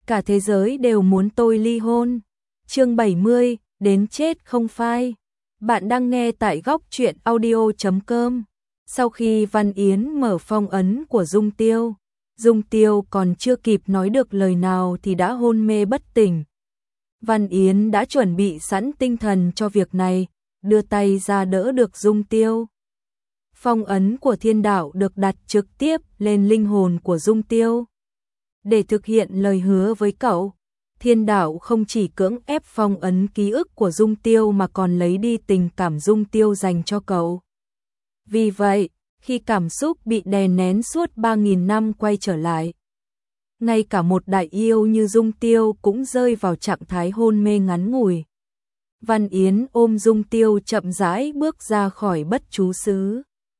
cả thế giới đều muốn tôi ly hôn. Chương 70, đến chết không phai. Bạn đang nghe tại góc truyện audio.com. Sau khi Văn Yến mở phong ấn của Dung Tiêu còn chưa kịp nói được lời nào thì đã hôn mê bất tỉnh. Văn Yến đã chuẩn bị sẵn tinh thần cho việc này, đưa tay ra đỡ được Dung Tiêu. Phong ấn của thiên đạo được đặt trực tiếp lên linh hồn của Dung Tiêu. Để thực hiện lời hứa với cậu, thiên đạo không chỉ cưỡng ép phong ấn ký ức của Dung Tiêu mà còn lấy đi tình cảm Dung Tiêu dành cho cậu. Vì vậy, khi cảm xúc bị đè nén suốt 3.000 năm quay trở lại, ngay cả một đại yêu như Dung Tiêu cũng rơi vào trạng thái hôn mê ngắn ngủi. Văn Yến ôm Dung Tiêu chậm rãi bước ra khỏi Bất Chú Xứ.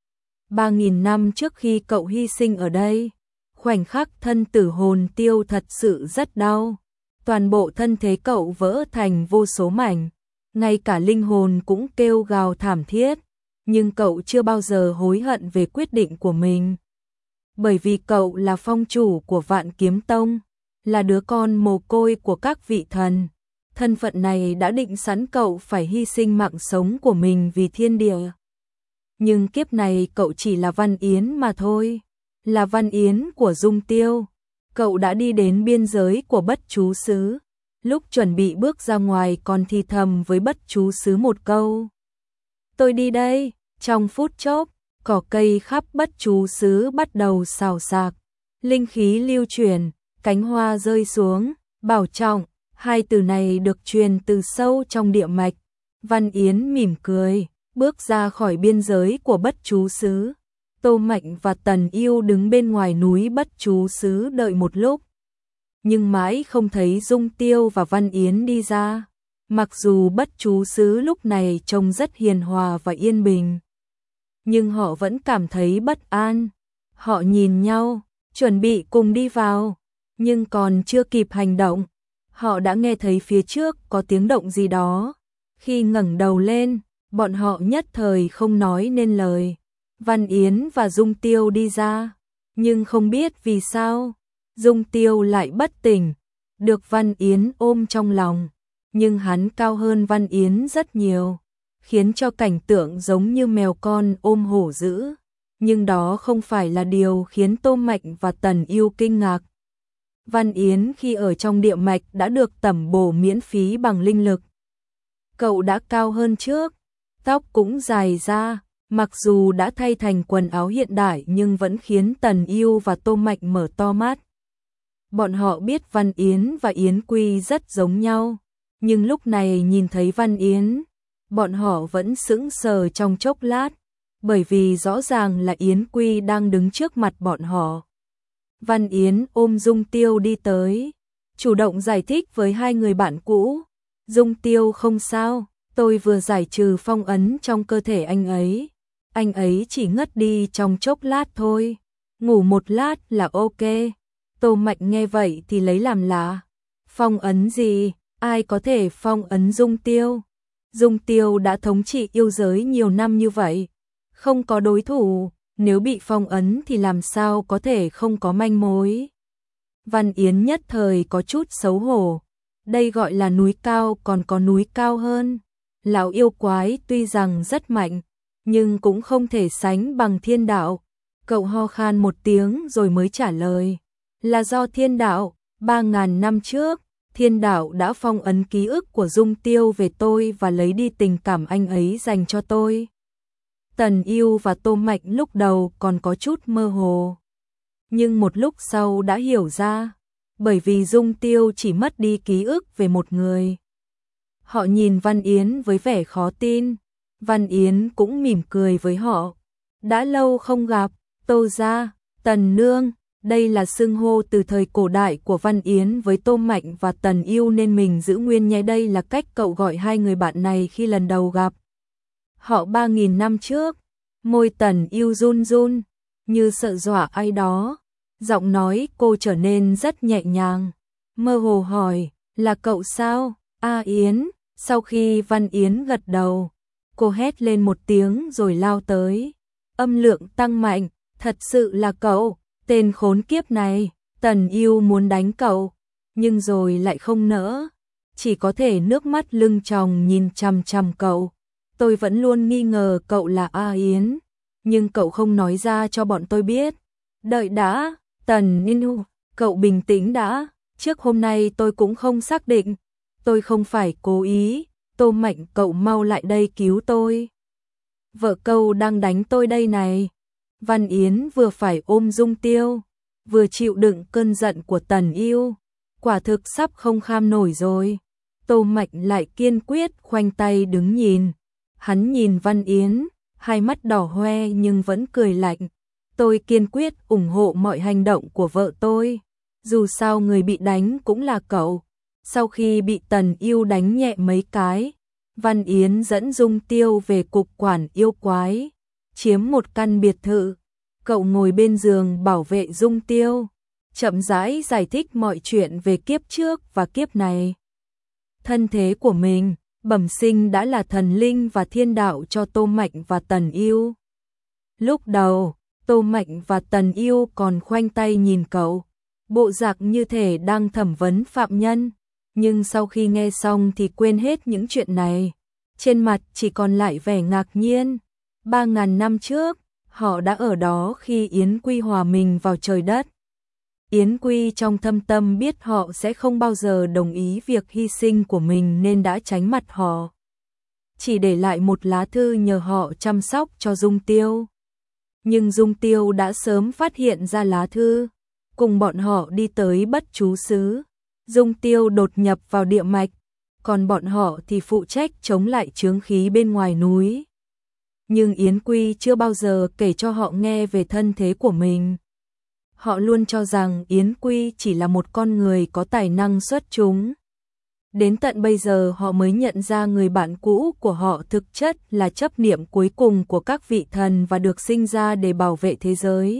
3.000 năm trước khi cậu hy sinh ở đây, khoảnh khắc thân tử hồn tiêu thật sự rất đau. Toàn bộ thân thế cậu vỡ thành vô số mảnh, ngay cả linh hồn cũng kêu gào thảm thiết, nhưng cậu chưa bao giờ hối hận về quyết định của mình. Bởi vì cậu là phong chủ của Vạn Kiếm Tông, là đứa con mồ côi của các vị thần. Thân phận này đã định sẵn cậu phải hy sinh mạng sống của mình vì thiên địa. Nhưng kiếp này cậu chỉ là Văn Yến mà thôi, là Văn Yến của Dung Tiêu. Cậu đã đi đến biên giới của Bất Chú Xứ, lúc chuẩn bị bước ra ngoài còn thì thầm với Bất Chú Xứ một câu. Tôi đi đây. Trong phút chốc, cỏ cây khắp Bất Chú Xứ bắt đầu xào xạc, linh khí lưu chuyển, cánh hoa rơi xuống, bảo trọng, hai từ này được truyền từ sâu trong địa mạch. Văn Yến mỉm cười, bước ra khỏi biên giới của Bất Chú Xứ. Tô Mạnh và Tần Yêu đứng bên ngoài núi Bất Chú Xứ đợi một lúc, nhưng mãi không thấy Dung Tiêu và Văn Yến đi ra. Mặc dù Bất Chú Xứ lúc này trông rất hiền hòa và yên bình, nhưng họ vẫn cảm thấy bất an. Họ nhìn nhau, chuẩn bị cùng đi vào, nhưng còn chưa kịp hành động, họ đã nghe thấy phía trước có tiếng động gì đó. Khi ngẩng đầu lên, bọn họ nhất thời không nói nên lời. Văn Yến và Dung Tiêu đi ra, nhưng không biết vì sao, Dung Tiêu lại bất tỉnh, được Văn Yến ôm trong lòng, nhưng hắn cao hơn Văn Yến rất nhiều, khiến cho cảnh tượng giống như mèo con ôm hổ dữ. Nhưng đó không phải là điều khiến Tô Mạnh và Tần Yêu kinh ngạc. Văn Yến khi ở trong địa mạch đã được tẩm bổ miễn phí bằng linh lực. Cậu đã cao hơn trước, tóc cũng dài ra, mặc dù đã thay thành quần áo hiện đại nhưng vẫn khiến Tần Yêu và Tô Mạnh mở to mắt. Bọn họ biết Văn Yến và Yến Quy rất giống nhau, nhưng lúc này nhìn thấy Văn Yến, bọn họ vẫn sững sờ trong chốc lát, bởi vì rõ ràng là Yến Quy đang đứng trước mặt bọn họ. Văn Yến ôm Dung Tiêu đi tới, chủ động giải thích với hai người bạn cũ. Dung Tiêu không sao, tôi vừa giải trừ phong ấn trong cơ thể anh ấy chỉ ngất đi trong chốc lát thôi, ngủ một lát là ok. Tô Mạnh nghe vậy thì lấy làm lạ. Phong ấn gì? Ai có thể phong ấn Dung Tiêu? Dung Tiêu đã thống trị yêu giới nhiều năm như vậy, không có đối thủ, nếu bị phong ấn thì làm sao có thể không có manh mối. Văn Yến nhất thời có chút xấu hổ, đây gọi là núi cao, còn có núi cao hơn. Lão yêu quái tuy rằng rất mạnh, nhưng cũng không thể sánh bằng thiên đạo. Cậu ho khan một tiếng rồi mới trả lời, là do thiên đạo, 3.000 năm trước, thiên đạo đã phong ấn ký ức của Dung Tiêu về tôi và lấy đi tình cảm anh ấy dành cho tôi. Tần Yêu và Tô Mạnh lúc đầu còn có chút mơ hồ, nhưng một lúc sau đã hiểu ra, bởi vì Dung Tiêu chỉ mất đi ký ức về một người. Họ nhìn Văn Yến với vẻ khó tin, Văn Yến cũng mỉm cười với họ. Đã lâu không gặp, Tô gia, Tần nương. Đây là xưng hô từ thời cổ đại của Văn Yến với Tô Mạnh và Tần Yêu nên mình giữ nguyên nhé. Đây là cách cậu gọi hai người bạn này khi lần đầu gặp họ 3.000 năm trước. Môi Tần Yêu run run, như sợ dọa ai đó. Giọng nói cô trở nên rất nhẹ nhàng, mơ hồ hỏi, là cậu sao? A Yến. Sau khi Văn Yến gật đầu, cô hét lên một tiếng rồi lao tới. Âm lượng tăng mạnh, thật sự là cậu. Tên khốn kiếp này, Tần Yêu muốn đánh cậu, nhưng rồi lại không nỡ, chỉ có thể nước mắt lưng tròng nhìn chằm chằm cậu. Tôi vẫn luôn nghi ngờ cậu là A Yến, nhưng cậu không nói ra cho bọn tôi biết. Đợi đã, Tần Ninh, cậu bình tĩnh đã, trước hôm nay tôi cũng không xác định, tôi không phải cố ý, Tô Mạnh cậu mau lại đây cứu tôi. Vợ cậu đang đánh tôi đây này. Văn Yến vừa phải ôm Dung Tiêu, vừa chịu đựng cơn giận của Tần Yêu, quả thực sắp không kham nổi rồi. Tô Mạnh lại kiên quyết khoanh tay đứng nhìn. Hắn nhìn Văn Yến, hai mắt đỏ hoe nhưng vẫn cười lạnh. Tôi kiên quyết ủng hộ mọi hành động của vợ tôi. Dù sao người bị đánh cũng là cậu. Sau khi bị Tần Yêu đánh nhẹ mấy cái, Văn Yến dẫn Dung Tiêu về cục quản yêu quái, chiếm một căn biệt thự. Cậu ngồi bên giường bảo vệ Dung Tiêu, chậm rãi giải thích mọi chuyện về kiếp trước và kiếp này. Thân thế của mình, bẩm sinh đã là thần linh và thiên đạo cho Tô Mạnh và Tần Yêu. Lúc đầu, Tô Mạnh và Tần Yêu còn khoanh tay nhìn cậu, bộ dạng như thể đang thẩm vấn phạm nhân, nhưng sau khi nghe xong thì quên hết những chuyện này. Trên mặt chỉ còn lại vẻ ngạc nhiên. 3.000 năm trước, họ đã ở đó khi Yến Quy hòa mình vào trời đất. Yến Quy trong thâm tâm biết họ sẽ không bao giờ đồng ý việc hy sinh của mình nên đã tránh mặt họ, chỉ để lại một lá thư nhờ họ chăm sóc cho Dung Tiêu. Nhưng Dung Tiêu đã sớm phát hiện ra lá thư, cùng bọn họ đi tới Bất Chú Xứ. Dung Tiêu đột nhập vào địa mạch, còn bọn họ thì phụ trách chống lại chướng khí bên ngoài núi. Nhưng Yến Quy chưa bao giờ kể cho họ nghe về thân thế của mình. Họ luôn cho rằng Yến Quy chỉ là một con người có tài năng xuất chúng. Đến tận bây giờ họ mới nhận ra người bạn cũ của họ thực chất là chấp niệm cuối cùng của các vị thần và được sinh ra để bảo vệ thế giới.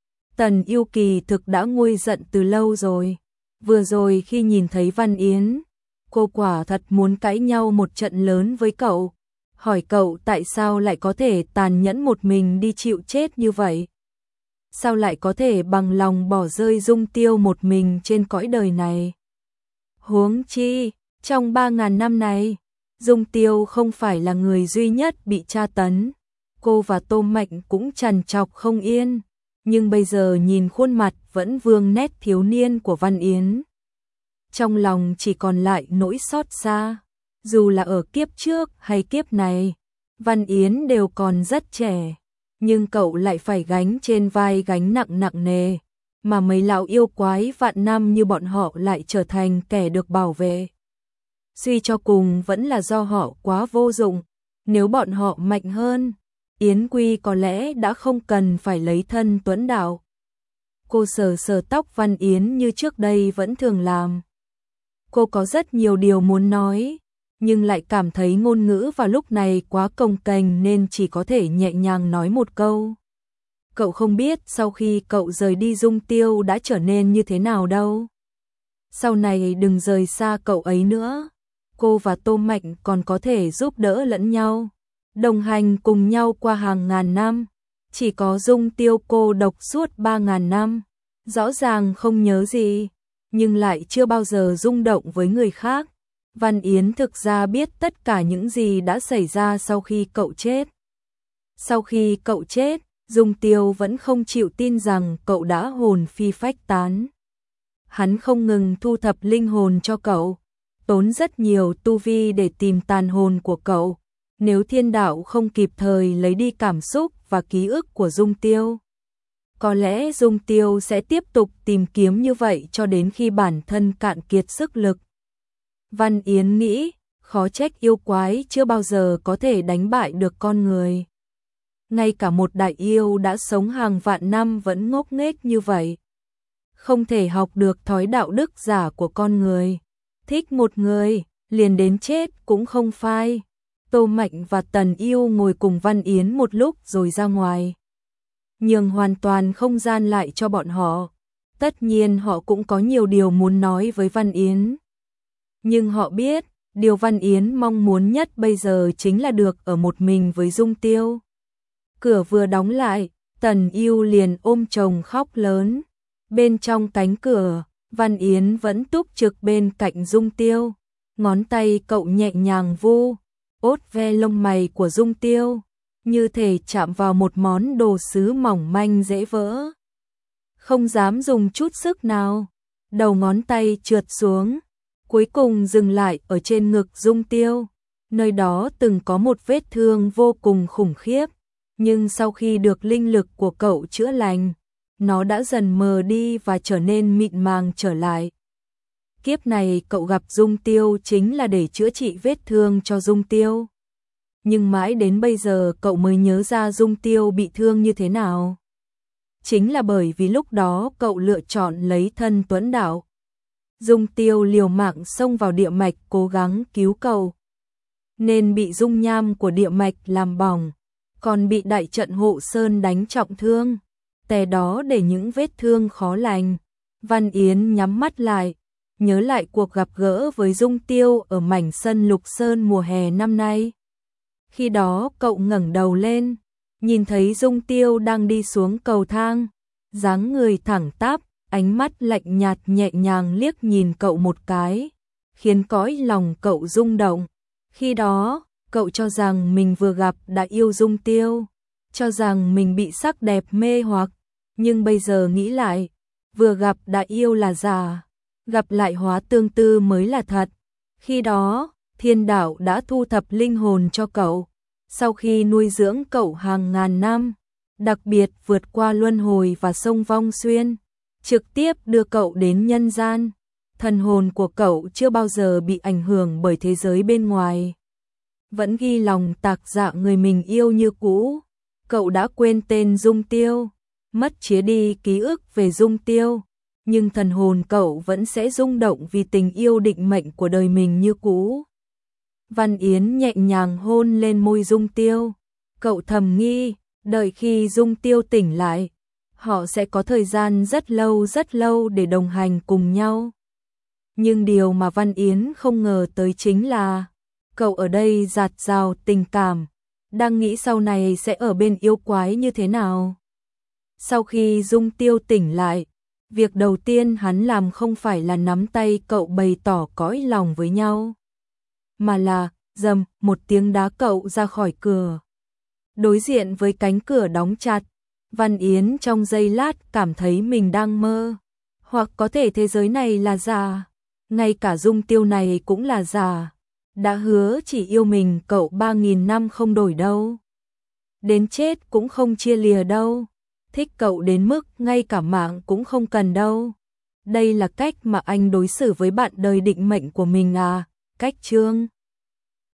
Tần Yêu kỳ thực đã nguôi giận từ lâu rồi. Vừa rồi khi nhìn thấy Văn Yến, cô quả thật muốn cãi nhau một trận lớn với cậu, hỏi cậu tại sao lại có thể tàn nhẫn một mình đi chịu chết như vậy. Sao lại có thể bằng lòng bỏ rơi Dung Tiêu một mình trên cõi đời này. Huống chi, trong 3.000 năm này, Dung Tiêu không phải là người duy nhất bị tra tấn. Cô và Tô Mạnh cũng trằn trọc không yên, nhưng bây giờ nhìn khuôn mặt vẫn vương nét thiếu niên của Văn Yến, trong lòng chỉ còn lại nỗi xót xa. Dù là ở kiếp trước hay kiếp này, Văn Yến đều còn rất trẻ, nhưng cậu lại phải gánh trên vai gánh nặng nặng nề, mà mấy lão yêu quái vạn năm như bọn họ lại trở thành kẻ được bảo vệ. Suy cho cùng vẫn là do họ quá vô dụng, nếu bọn họ mạnh hơn, Yến Quy có lẽ đã không cần phải lấy thân tuẫn đạo. Cô sờ sờ tóc Văn Yến như trước đây vẫn thường làm. Cô có rất nhiều điều muốn nói, nhưng lại cảm thấy ngôn ngữ vào lúc này quá cồng kềnh nên chỉ có thể nhẹ nhàng nói một câu. Cậu không biết sau khi cậu rời đi Dung Tiêu đã trở nên như thế nào đâu. Sau này đừng rời xa cậu ấy nữa. Cô và Tô Mạnh còn có thể giúp đỡ lẫn nhau, đồng hành cùng nhau qua hàng ngàn năm. Chỉ có Dung Tiêu cô độc suốt 3.000 năm, rõ ràng không nhớ gì, nhưng lại chưa bao giờ rung động với người khác. Văn Yến thực ra biết tất cả những gì đã xảy ra sau khi cậu chết. Sau khi cậu chết, Dung Tiêu vẫn không chịu tin rằng cậu đã hồn phi phách tán. Hắn không ngừng thu thập linh hồn cho cậu, tốn rất nhiều tu vi để tìm tàn hồn của cậu. Nếu thiên đạo không kịp thời lấy đi cảm xúc và ký ức của Dung Tiêu, có lẽ Dung Tiêu sẽ tiếp tục tìm kiếm như vậy cho đến khi bản thân cạn kiệt sức lực. Văn Yến nghĩ, khó trách yêu quái chưa bao giờ có thể đánh bại được con người. Ngay cả một đại yêu đã sống hàng vạn năm vẫn ngốc nghếch như vậy. Không thể học được thói đạo đức giả của con người. Thích một người, liền đến chết cũng không phai. Tô Mạnh và Tần Yêu ngồi cùng Văn Yến một lúc rồi ra ngoài, nhường hoàn toàn không gian lại cho bọn họ. Tất nhiên họ cũng có nhiều điều muốn nói với Văn Yến. Nhưng họ biết, điều Văn Yến mong muốn nhất bây giờ chính là được ở một mình với Dung Tiêu. Cửa vừa đóng lại, Tần Yêu liền ôm chồng khóc lớn. Bên trong cánh cửa, Văn Yến vẫn túc trực bên cạnh Dung Tiêu, ngón tay cậu nhẹ nhàng vu ốt ve lông mày của Dung Tiêu, như thể chạm vào một món đồ sứ mỏng manh dễ vỡ. Không dám dùng chút sức nào, đầu ngón tay trượt xuống, cuối cùng dừng lại ở trên ngực Dung Tiêu, nơi đó từng có một vết thương vô cùng khủng khiếp, nhưng sau khi được linh lực của cậu chữa lành, nó đã dần mờ đi và trở nên mịn màng trở lại. Kiếp này cậu gặp Dung Tiêu chính là để chữa trị vết thương cho Dung Tiêu. Nhưng mãi đến bây giờ cậu mới nhớ ra Dung Tiêu bị thương như thế nào. Chính là bởi vì lúc đó cậu lựa chọn lấy thân tuẫn đạo. Dung Tiêu liều mạng xông vào địa mạch cố gắng cứu cậu, nên bị dung nham của địa mạch làm bỏng, còn bị đại trận hộ sơn đánh trọng thương, té đó để những vết thương khó lành. Văn Yến nhắm mắt lại, nhớ lại cuộc gặp gỡ với Dung Tiêu ở mảnh sân Lục Sơn mùa hè năm nay. Khi đó cậu ngẩng đầu lên, nhìn thấy Dung Tiêu đang đi xuống cầu thang, dáng người thẳng tắp, ánh mắt lạnh nhạt nhẹ nhàng liếc nhìn cậu một cái, khiến cõi lòng cậu rung động. Khi đó, cậu cho rằng mình vừa gặp đã yêu Dung Tiêu, cho rằng mình bị sắc đẹp mê hoặc, nhưng bây giờ nghĩ lại, vừa gặp đã yêu là giả, gặp lại hóa tương tư mới là thật. Khi đó, thiên đạo đã thu thập linh hồn cho cậu, sau khi nuôi dưỡng cậu hàng ngàn năm, đặc biệt vượt qua luân hồi và sông Vong Xuyên, trực tiếp đưa cậu đến nhân gian. Thần hồn của cậu chưa bao giờ bị ảnh hưởng bởi thế giới bên ngoài, vẫn ghi lòng tạc dạ người mình yêu như cũ. Cậu đã quên tên Dung Tiêu, mất chĩa đi ký ức về Dung Tiêu, nhưng thần hồn cậu vẫn sẽ rung động vì tình yêu định mệnh của đời mình như cũ. Văn Yến nhẹ nhàng hôn lên môi Dung Tiêu, cậu thầm nghĩ, đợi khi Dung Tiêu tỉnh lại, họ sẽ có thời gian rất lâu để đồng hành cùng nhau. Nhưng điều mà Văn Yến không ngờ tới chính là, cậu ở đây dạt dào tình cảm, đang nghĩ sau này sẽ ở bên yêu quái như thế nào. Sau khi Dung Tiêu tỉnh lại, việc đầu tiên hắn làm không phải là nắm tay cậu bày tỏ cõi lòng với nhau, mà là, rầm, một tiếng đá cậu ra khỏi cửa. Đối diện với cánh cửa đóng chặt, Văn Yến trong giây lát cảm thấy mình đang mơ, hoặc có thể thế giới này là giả, ngay cả Dung Tiêu này cũng là giả, đã hứa chỉ yêu mình cậu 3000 năm không đổi đâu, đến chết cũng không chia lìa đâu, thích cậu đến mức ngay cả mạng cũng không cần đâu. Đây là cách mà anh đối xử với bạn đời định mệnh của mình à? Cách chương